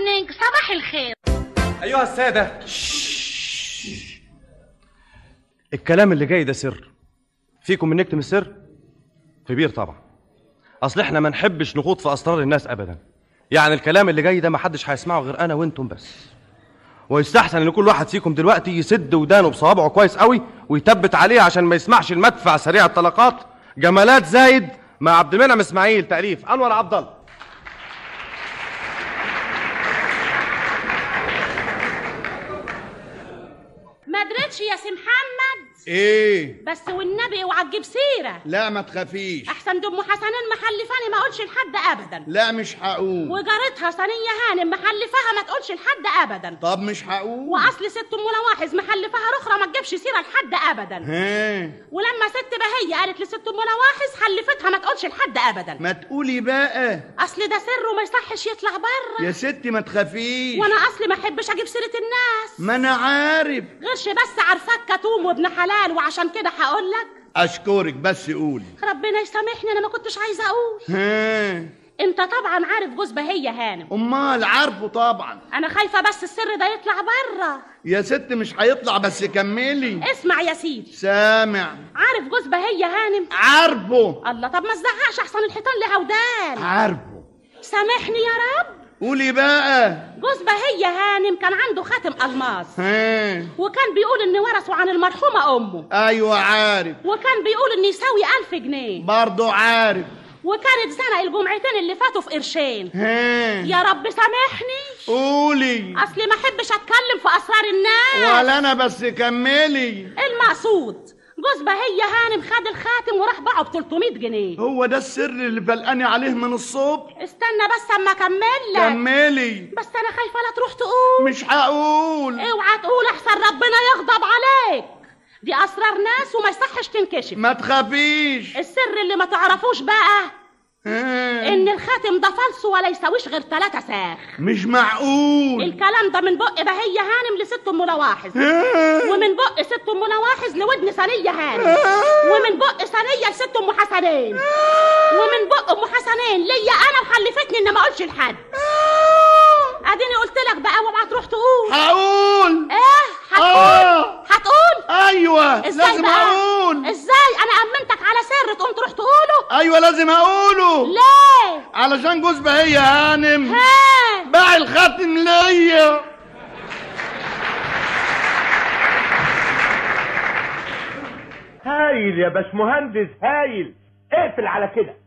مورنينج، صباح الخير. ايها السادة، الكلام اللي جاي ده سر. فيكم من نكتم السر؟ في بير طبعا. اصل احنا ما نحبش نخوض في اسرار الناس ابدا. يعني الكلام اللي جاي ده ما حدش هيسمعه غير انا وانتم بس. ويستحسن ان كل واحد فيكم دلوقتي يسد ودانه بصوابعه كويس قوي ويثبت عليه عشان ما يسمعش المدفع سريع الطلقات. جمالات زايد مع عبد المنعم اسماعيل، تأليف انور عبد الله. ما درتش يا سي محمد؟ ايه بس والنبي اوعى تجيب سيره. لا ما تخافيش، احسن دم حسنين محلفاني ما اقولش لحد ابدا. لا مش هقول. وجارتها ثانيه هانم محلفاها ما تقولش لحد ابدا. طب مش هقول. واصل ست ام لواحظ محلفاها رخرة ما تجيبش سيره لحد ابدا. ولما ست بهيه قالت لست ام لواحظ حلفتها ما تقولش لحد ابدا. ما تقولي بقى، اصل ده سر وما يصحش يطلع بره يا ستي ما تخافيش. وانا اصلي ما احبش اجيب سيره الناس. ما انا عارف، غيرش بس عارفاك كتوم وابن حلال، وعشان كده هقول لك. اشكرك بس قولي. ربنا يسامحني انا ما كنتش عايزه اقول. انت طبعا عارف جوز بهيه هانم. امال عارفه طبعا. انا خايفه بس السر ده يطلع بره. يا ست مش هيطلع، بس كملي. اسمع يا سيدي. سامع. عارف جوز بهيه هانم؟ عارفه. الله، طب ما تزعقش احسن الحيطان لهودان. عارفه. سامحني يا رب. قولي بقى. جوز بهيه هانم كان عنده خاتم الماس. وكان بيقول ان ورثه عن المرحومه امه. ايوه عارف. وكان بيقول ان يساوي 1000 جنيه. برضه عارف. وكانت زنق الجمعتين اللي فاتوا في قرشين. يا رب سامحني. قولي. اصلي ما احبش اتكلم في اسرار الناس. ولا انا، بس كملي. المقصود جوز بهيه هانم خد الخاتم وراح باعه ب 300 جنيه. هو ده السر اللي فلقاني عليه من الصبح. استنى بس اما اكمل لك. كملي. بس انا خايفه لا تروح تقول. مش هقول. اوعى تقول احسن ربنا يغضب عليك. دي اسرار ناس وما يصحش تنكشف. ما تخافيش. السر اللي ما تعرفوش بقى ان الخاتم ده فالص ولا يساويش غير 3 ساخ. مش معقول. الكلام ده من بق بهيه هانم لست ام لواحظ، ومن بق ست ام لواحظ لودن ثانيه هانم، ومن بق ثانيه لست ام حسنين، ومن بق ام حسنين ليا انا وحلفتني ان ما اقولش لحد. اديني قلت لك بقى اوعى تروح تقول. هقول. ايه هتقول؟ هتقول؟ ايوه لازم اقول. ازاي انا امنتك على سر تقوم تروح تقوله؟ ايوه لازم اقوله. ليه؟ علشان جوز بهيه هانم باع الخاتم ليا. هايل يا باشمهندس هايل. اقفل على كده.